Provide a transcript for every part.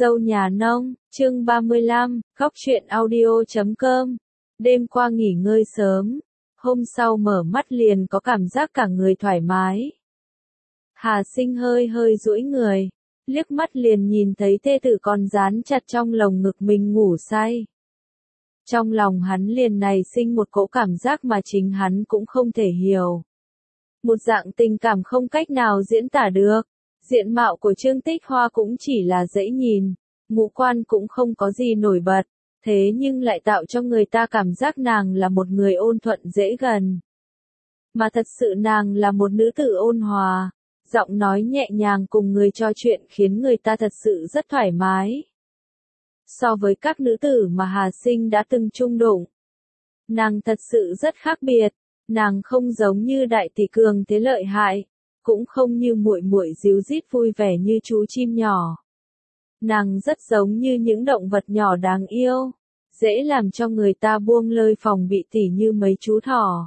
Dâu nhà nông, chương 35, góc truyện audio.com. Đêm qua nghỉ ngơi sớm, hôm sau mở mắt liền có cảm giác cả người thoải mái. Hà Sinh hơi duỗi người, liếc mắt liền nhìn thấy thê tử còn dán chặt trong lồng ngực mình ngủ say. Trong lòng hắn liền nảy sinh một cỗ cảm giác mà chính hắn cũng không thể hiểu. Một dạng tình cảm không cách nào diễn tả được. Diện mạo của Trương Tích Hoa cũng chỉ là dễ nhìn, ngũ quan cũng không có gì nổi bật, thế nhưng lại tạo cho người ta cảm giác nàng là một người ôn thuận dễ gần. Mà thật sự nàng là một nữ tử ôn hòa, giọng nói nhẹ nhàng cùng người trò chuyện khiến người ta thật sự rất thoải mái. So với các nữ tử mà Hà Sinh đã từng chung đụng, nàng thật sự rất khác biệt, nàng không giống như đại tỷ cường thế lợi hại, cũng không như muội muội díu dít vui vẻ như chú chim nhỏ. Nàng rất giống như những động vật nhỏ đáng yêu, dễ làm cho người ta buông lơi phòng bị tỉ như mấy chú thỏ.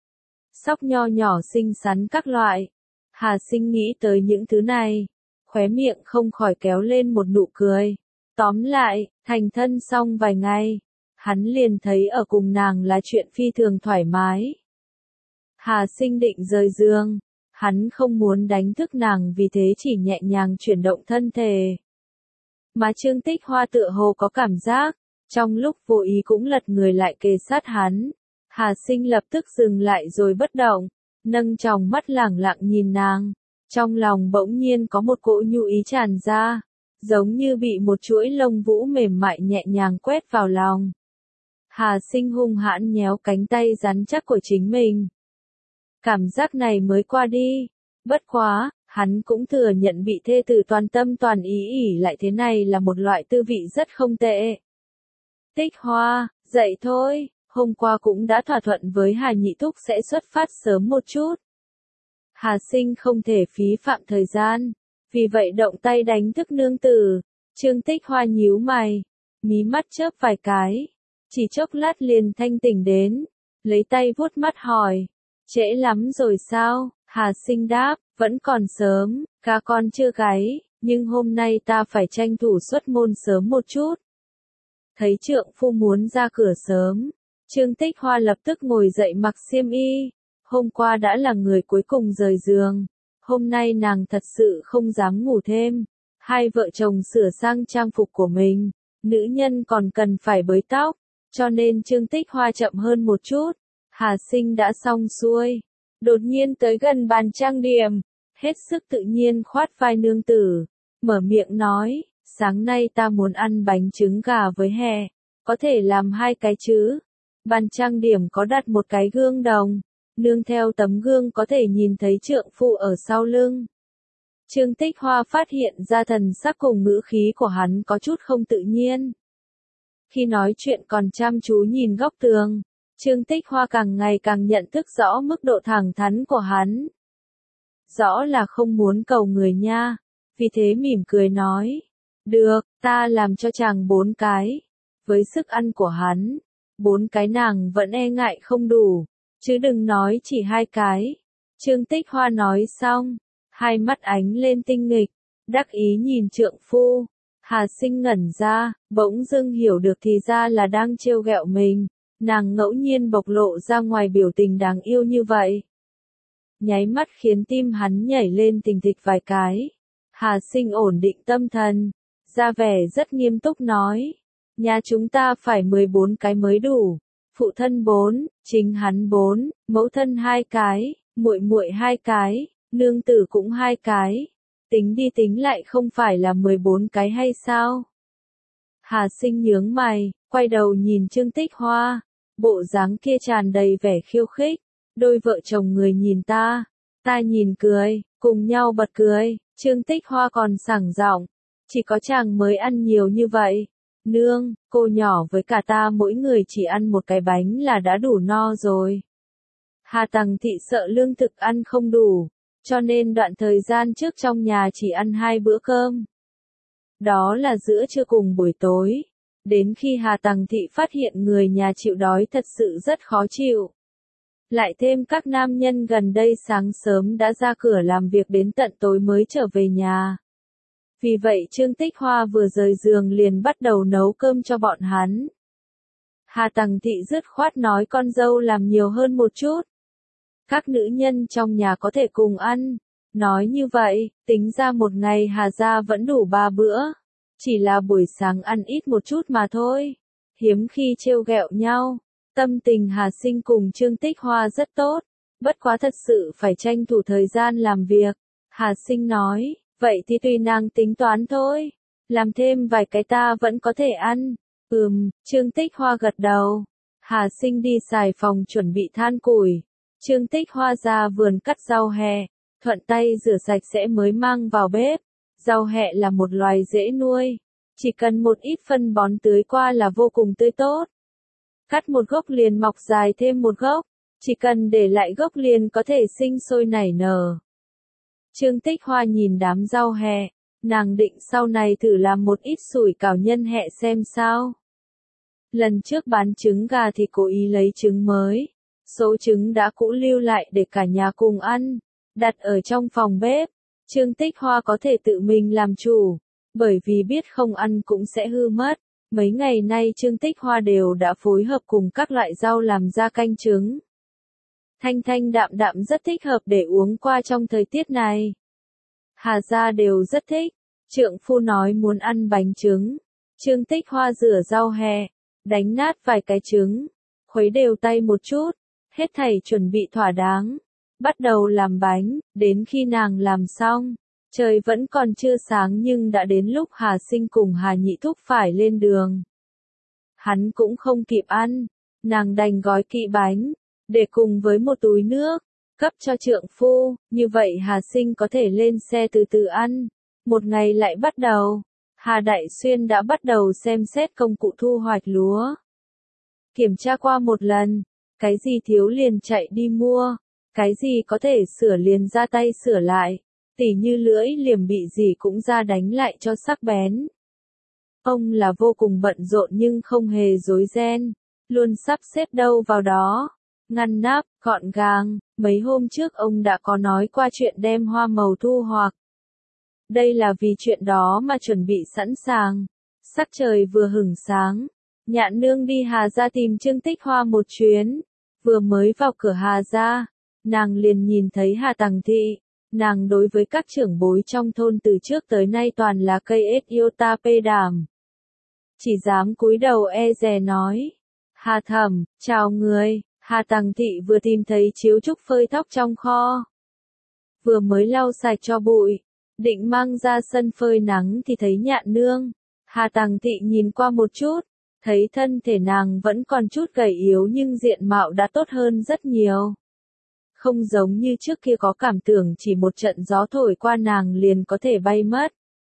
Sóc nho nhỏ xinh xắn các loại. Hà Sinh nghĩ tới những thứ này, khóe miệng không khỏi kéo lên một nụ cười. Tóm lại, thành thân xong vài ngày, hắn liền thấy ở cùng nàng là chuyện phi thường thoải mái. Hà Sinh định rời giường. Hắn không muốn đánh thức nàng vì thế chỉ nhẹ nhàng chuyển động thân thể. Mà Trương Tích Hoa tựa hồ có cảm giác, trong lúc vô ý cũng lật người lại kề sát hắn. Hà Sinh lập tức dừng lại rồi bất động, nâng tròng mắt lẳng lặng nhìn nàng. Trong lòng bỗng nhiên có một cỗ nhu ý tràn ra, giống như bị một chuỗi lông vũ mềm mại nhẹ nhàng quét vào lòng. Hà Sinh hung hãn nhéo cánh tay rắn chắc của chính mình. Cảm giác này mới qua đi, bất quá, hắn cũng thừa nhận bị thê tử toàn tâm toàn ý ỉ lại thế này là một loại tư vị rất không tệ. Tích Hoa, dậy thôi, hôm qua cũng đã thỏa thuận với Hà Nhị Thúc sẽ xuất phát sớm một chút. Hà Sinh không thể phí phạm thời gian, vì vậy động tay đánh thức nương tử. Trương Tích Hoa nhíu mày, mí mắt chớp vài cái, chỉ chốc lát liền thanh tỉnh đến, lấy tay vuốt mắt hỏi. Trễ lắm rồi sao? Hà Sinh đáp, vẫn còn sớm, cá con chưa gáy, nhưng hôm nay ta phải tranh thủ xuất môn sớm một chút. Thấy trượng phu muốn ra cửa sớm, Trương Tích Hoa lập tức ngồi dậy mặc xiêm y. Hôm qua đã là người cuối cùng rời giường, hôm nay nàng thật sự không dám ngủ thêm. Hai vợ chồng sửa sang trang phục của mình, nữ nhân còn cần phải bới tóc, cho nên Trương Tích Hoa chậm hơn một chút. Hà Sinh đã xong xuôi, đột nhiên tới gần bàn trang điểm, hết sức tự nhiên khoát vai nương tử, mở miệng nói, sáng nay ta muốn ăn bánh trứng gà với hẹ, có thể làm 2 cái chứ? Bàn trang điểm có đặt một cái gương đồng, nương theo tấm gương có thể nhìn thấy trượng phu ở sau lưng. Trương Tích Hoa phát hiện ra thần sắc cùng ngữ khí của hắn có chút không tự nhiên. Khi nói chuyện còn chăm chú nhìn góc tường, Trương Tích Hoa càng ngày càng nhận thức rõ mức độ thẳng thắn của hắn. Rõ là không muốn cầu người nha, vì thế mỉm cười nói. Được, ta làm cho chàng 4 cái. Với sức ăn của hắn, 4 cái nàng vẫn e ngại không đủ, chứ đừng nói chỉ 2 cái. Trương Tích Hoa nói xong, hai mắt ánh lên tinh nghịch, đắc ý nhìn trượng phu. Hà Sinh ngẩn ra, bỗng dưng hiểu được thì ra là đang trêu ghẹo mình. Nàng ngẫu nhiên bộc lộ ra ngoài biểu tình đáng yêu như vậy. Nháy mắt khiến tim hắn nhảy lên thình thịch vài cái. Hà Sinh ổn định tâm thần, ra vẻ rất nghiêm túc nói. Nhà chúng ta phải 14 cái mới đủ. Phụ thân 4, chính hắn 4, mẫu thân 2 cái, muội muội 2 cái, nương tử cũng 2 cái. Tính đi tính lại không phải là 14 cái hay sao? Hà Sinh nhướng mày, quay đầu nhìn Trương Tích Hoa. Bộ dáng kia tràn đầy vẻ khiêu khích, đôi vợ chồng người nhìn ta nhìn cười, cùng nhau bật cười. Trương Tích Hoa còn sảng giọng, chỉ có chàng mới ăn nhiều như vậy. Nương, cô nhỏ với cả ta mỗi người chỉ ăn 1 cái bánh là đã đủ no rồi. Hà Tằng thị sợ lương thực ăn không đủ, cho nên đoạn thời gian trước trong nhà chỉ ăn 2 bữa cơm. Đó là giữa trưa cùng buổi tối. Đến khi Hà Tằng thị phát hiện người nhà chịu đói thật sự rất khó chịu. Lại thêm các nam nhân gần đây sáng sớm đã ra cửa làm việc đến tận tối mới trở về nhà. Vì vậy Trương Tích Hoa vừa rời giường liền bắt đầu nấu cơm cho bọn hắn. Hà Tằng Thị dứt khoát nói con dâu làm nhiều hơn một chút. Các nữ nhân trong nhà có thể cùng ăn. Nói như vậy, tính ra một ngày Hà gia vẫn đủ 3 bữa. Chỉ là buổi sáng ăn ít một chút mà thôi. Hiếm khi trêu ghẹo nhau. Tâm tình Hà Sinh cùng Trương Tích Hoa rất tốt. Bất quá thật sự phải tranh thủ thời gian làm việc. Hà Sinh nói, vậy thì tùy nàng tính toán thôi. Làm thêm vài cái ta vẫn có thể ăn. Trương Tích Hoa gật đầu. Hà Sinh đi xài phòng chuẩn bị than củi. Trương Tích Hoa ra vườn cắt rau hẹ. Thuận tay rửa sạch sẽ mới mang vào bếp. Rau hẹ là một loài dễ nuôi. Chỉ cần một ít phân bón tưới qua là vô cùng tươi tốt. Cắt một gốc liền mọc dài thêm một gốc. Chỉ cần để lại gốc liền có thể sinh sôi nảy nở. Trương Tích Hoa nhìn đám rau hẹ. Nàng định sau này thử làm một ít sủi cảo nhân hẹ xem sao. Lần trước bán trứng gà thì cố ý lấy trứng mới. Số trứng đã cũ lưu lại để cả nhà cùng ăn. Đặt ở trong phòng bếp. Trương Tích Hoa có thể tự mình làm chủ. Bởi vì biết không ăn cũng sẽ hư mất. Mấy ngày nay Trương Tích Hoa đều đã phối hợp cùng các loại rau làm ra canh trứng. Thanh thanh đạm đạm rất thích hợp để uống qua trong thời tiết này. Hà gia đều rất thích. Trượng phu nói muốn ăn bánh trứng. Trương Tích Hoa rửa rau hẹ. Đánh nát vài cái trứng. Khuấy đều tay một chút. Hết thảy chuẩn bị thỏa đáng. Bắt đầu làm bánh. Đến khi nàng làm xong. Trời vẫn còn chưa sáng nhưng đã đến lúc Hà Sinh cùng Hà Nhị Thúc phải lên đường. Hắn cũng không kịp ăn. Nàng đành gói kỹ bánh. Để cùng với một túi nước. Cấp cho trượng phu. Như vậy Hà Sinh có thể lên xe từ từ ăn. Một ngày lại bắt đầu. Hà Đại Xuyên đã bắt đầu xem xét công cụ thu hoạch lúa. Kiểm tra qua một lần. Cái gì thiếu liền chạy đi mua. Cái gì có thể sửa liền ra tay sửa lại. Tỉ như lưỡi liềm bị gì cũng ra đánh lại cho sắc bén. Ông là vô cùng bận rộn nhưng không hề rối ren. Luôn sắp xếp đâu vào đó. Ngăn nắp, gọn gàng. Mấy hôm trước ông đã có nói qua chuyện đem hoa màu thu hoạch. Đây là vì chuyện đó mà chuẩn bị sẵn sàng. Sắc trời vừa hửng sáng. Nhạn nương đi Hà gia tìm Trương Tích Hoa một chuyến. Vừa mới vào cửa Hà gia. Nàng liền nhìn thấy Hà Tằng Thị. Nàng đối với các trưởng bối trong thôn từ trước tới nay toàn là cây ết yêu ta pê đàm. Chỉ dám cúi đầu e dè nói. Hà Thẩm, chào người. Hà Tằng Thị vừa tìm thấy chiếu trúc phơi thóc trong kho. Vừa mới lau sạch cho bụi. Định mang ra sân phơi nắng thì thấy Nhạn nương. Hà Tằng Thị nhìn qua một chút. Thấy thân thể nàng vẫn còn chút gầy yếu nhưng diện mạo đã tốt hơn rất nhiều. Không giống như trước kia có cảm tưởng chỉ một trận gió thổi qua nàng liền có thể bay mất.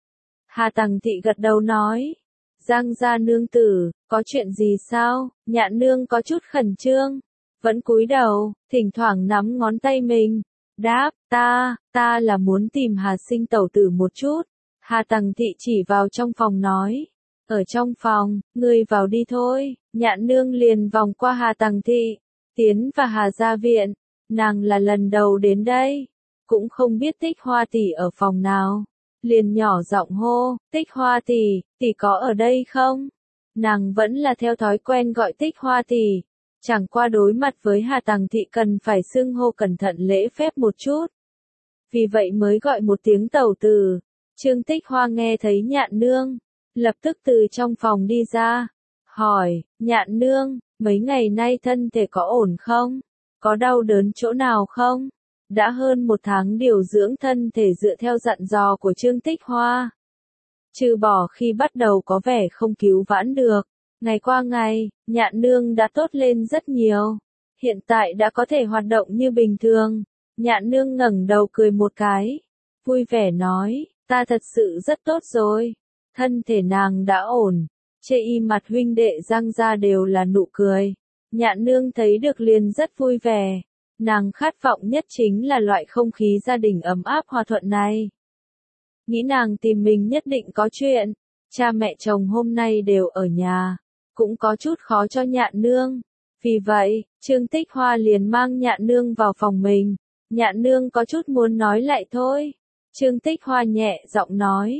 Hà Tằng Thị gật đầu nói. Giang gia nương tử, có chuyện gì sao? Nhạn nương có chút khẩn trương. Vẫn cúi đầu, thỉnh thoảng nắm ngón tay mình. Đáp, ta là muốn tìm Hà Sinh tẩu tử một chút. Hà Tằng Thị chỉ vào trong phòng nói. Ở trong phòng, ngươi vào đi thôi. Nhạn nương liền vòng qua Hà Tằng Thị. Tiến vào Hà gia viện. Nàng là lần đầu đến đây. Cũng không biết Tích Hoa tỷ ở phòng nào. Liền nhỏ giọng hô, Tích Hoa tỷ có ở đây không? Nàng vẫn là theo thói quen gọi Tích Hoa tỷ. Chẳng qua đối mặt với Hà Tằng Thị cần phải xưng hô cẩn thận lễ phép một chút. Vì vậy mới gọi một tiếng tẩu tử. Trương Tích Hoa nghe thấy Nhạn nương. Lập tức từ trong phòng đi ra. Hỏi, Nhạn nương, mấy ngày nay thân thể có ổn không? Có đau đớn chỗ nào không? Đã hơn 1 tháng điều dưỡng thân thể dựa theo dặn dò của Trương Tích Hoa. Trừ bỏ khi bắt đầu có vẻ không cứu vãn được. Ngày qua ngày, Nhạn nương đã tốt lên rất nhiều. Hiện tại đã có thể hoạt động như bình thường. Nhạn nương ngẩng đầu cười một cái. Vui vẻ nói, ta thật sự rất tốt rồi. Thân thể nàng đã ổn. Chê y mặt huynh đệ Giang gia đều là nụ cười. Nhạn nương thấy được liền rất vui vẻ. Nàng khát vọng nhất chính là loại không khí gia đình ấm áp hòa thuận này. Nghĩ nàng tìm mình nhất định có chuyện. Cha mẹ chồng hôm nay đều ở nhà. Cũng có chút khó cho Nhạn nương. Vì vậy, Trương Tích Hoa liền mang Nhạn nương vào phòng mình. Nhạn nương có chút muốn nói lại thôi. Trương Tích Hoa nhẹ giọng nói.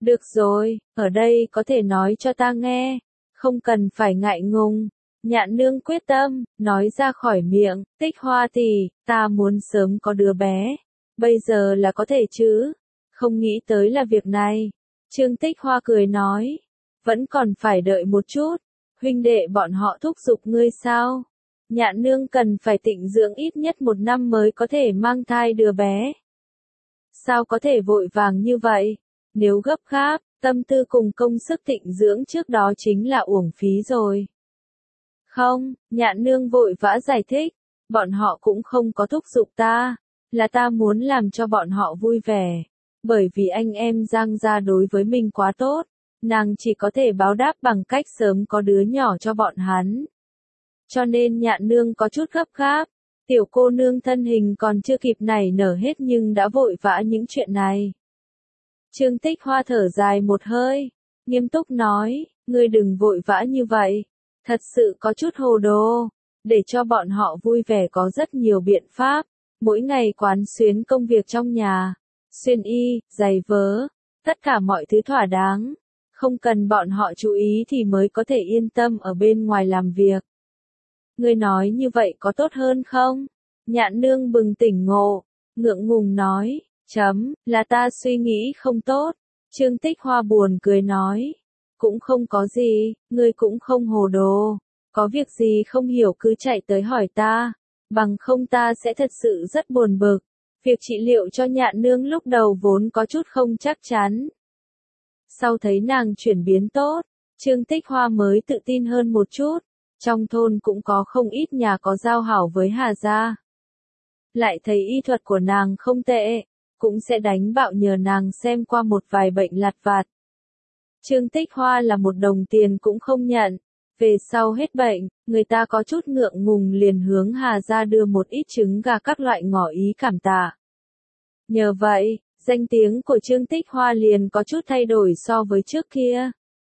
Được rồi, ở đây có thể nói cho ta nghe, không cần phải ngại ngùng. Nhạn nương quyết tâm, nói ra khỏi miệng, Tích Hoa tỷ, ta muốn sớm có đứa bé. Bây giờ là có thể chứ? Không nghĩ tới là việc này. Trương Tích Hoa cười nói, vẫn còn phải đợi một chút, huynh đệ bọn họ thúc giục ngươi sao? Nhạn nương cần phải tịnh dưỡng ít nhất 1 năm mới có thể mang thai đứa bé. Sao có thể vội vàng như vậy? Nếu gấp gáp, tâm tư cùng công sức tịnh dưỡng trước đó chính là uổng phí rồi. Không, Nhạn nương vội vã giải thích, bọn họ cũng không có thúc giục ta, là ta muốn làm cho bọn họ vui vẻ. Bởi vì anh em Giang gia đối với mình quá tốt, nàng chỉ có thể báo đáp bằng cách sớm có đứa nhỏ cho bọn hắn. Cho nên Nhạn nương có chút gấp gáp, tiểu cô nương thân hình còn chưa kịp nảy nở hết nhưng đã vội vã những chuyện này. Trương Tích Hoa thở dài một hơi, nghiêm túc nói, ngươi đừng vội vã như vậy, thật sự có chút hồ đồ, để cho bọn họ vui vẻ có rất nhiều biện pháp, mỗi ngày quán xuyến công việc trong nhà, xuyên y, giày vớ, tất cả mọi thứ thỏa đáng, không cần bọn họ chú ý thì mới có thể yên tâm ở bên ngoài làm việc. Ngươi nói như vậy có tốt hơn không? Nhạn nương bừng tỉnh ngộ, ngượng ngùng nói, là ta suy nghĩ không tốt. Trương Tích Hoa buồn cười nói, cũng không có gì, ngươi cũng không hồ đồ, có việc gì không hiểu cứ chạy tới hỏi ta, bằng không ta sẽ thật sự rất buồn bực. Việc trị liệu cho Nhạn nương lúc đầu vốn có chút không chắc chắn. Sau thấy nàng chuyển biến tốt, Trương Tích Hoa mới tự tin hơn một chút, trong thôn cũng có không ít nhà có giao hảo với Hà gia. Lại thấy y thuật của nàng không tệ, cũng sẽ đánh bạo nhờ nàng xem qua một vài bệnh lặt vặt. Trương Tích Hoa là 1 đồng tiền cũng không nhận, về sau hết bệnh, người ta có chút ngượng ngùng liền hướng Hà gia đưa một ít trứng gà các loại ngỏ ý cảm tạ. Nhờ vậy, danh tiếng của Trương Tích Hoa liền có chút thay đổi so với trước kia.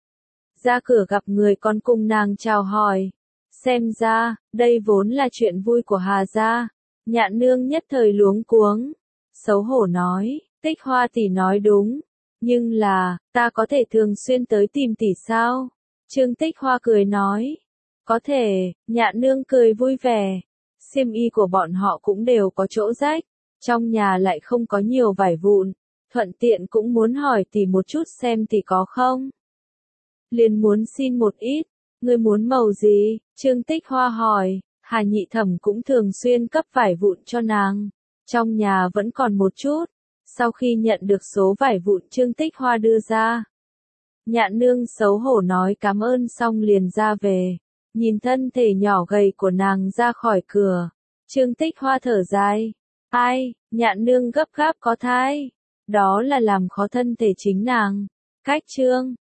Ra cửa gặp người còn cùng nàng chào hỏi. Xem ra, đây vốn là chuyện vui của Hà gia. Nhạn nương nhất thời luống cuống. Xấu hổ nói, Tích Hoa tỷ nói đúng. Nhưng là, ta có thể thường xuyên tới tìm tỷ sao? Trương Tích Hoa cười nói. Có thể, Nhạn nương cười vui vẻ. Xiêm y của bọn họ cũng đều có chỗ rách. Trong nhà lại không có nhiều vải vụn. Thuận tiện cũng muốn hỏi tỷ một chút xem tỷ có không? Liền muốn xin một ít. Ngươi muốn màu gì? Trương Tích Hoa hỏi. Hà nhị thẩm cũng thường xuyên cấp vải vụn cho nàng. Trong nhà vẫn còn một chút. Sau khi nhận được số vải vụn Trương Tích Hoa đưa ra, Nhạn nương xấu hổ nói cảm ơn xong liền ra về. Nhìn thân thể nhỏ gầy của nàng ra khỏi cửa, Trương Tích Hoa thở dài. Ai, Nhạn nương gấp gáp có thai. Đó là làm khó thân thể chính nàng. Cách chương